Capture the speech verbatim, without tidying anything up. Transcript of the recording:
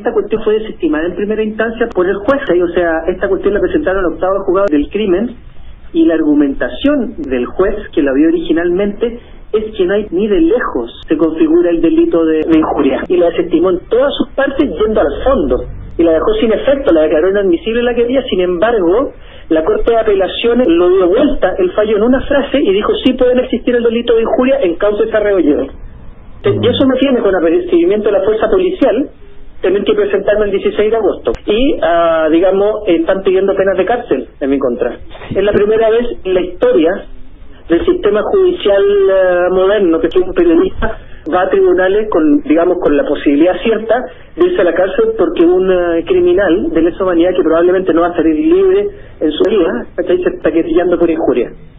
esta cuestión fue desestimada en primera instancia por el juez, o sea, esta cuestión la presentaron al octavo juzgado del crimen, y la argumentación del juez, que la vio originalmente, es que no hay ni de lejos se configura el delito de, de injuria, y la desestimó en todas sus partes yendo al fondo, y la dejó sin efecto, la declaró inadmisible la querella. Sin embargo, la Corte de Apelaciones lo dio vuelta el fallo en una frase y dijo sí pueden existir el delito de injuria en causa de desarrollo. Y eso no tiene con apercibimiento de la fuerza policial tener que presentarme el dieciséis de agosto y uh, digamos están pidiendo penas de cárcel en mi contra. Es la primera vez en la historia del sistema judicial uh, moderno que un periodista va a tribunales con, digamos, con la posibilidad cierta de irse a la cárcel porque un uh, criminal de lesa humanidad que probablemente no va a salir libre en su vida, se está querellando por injuria.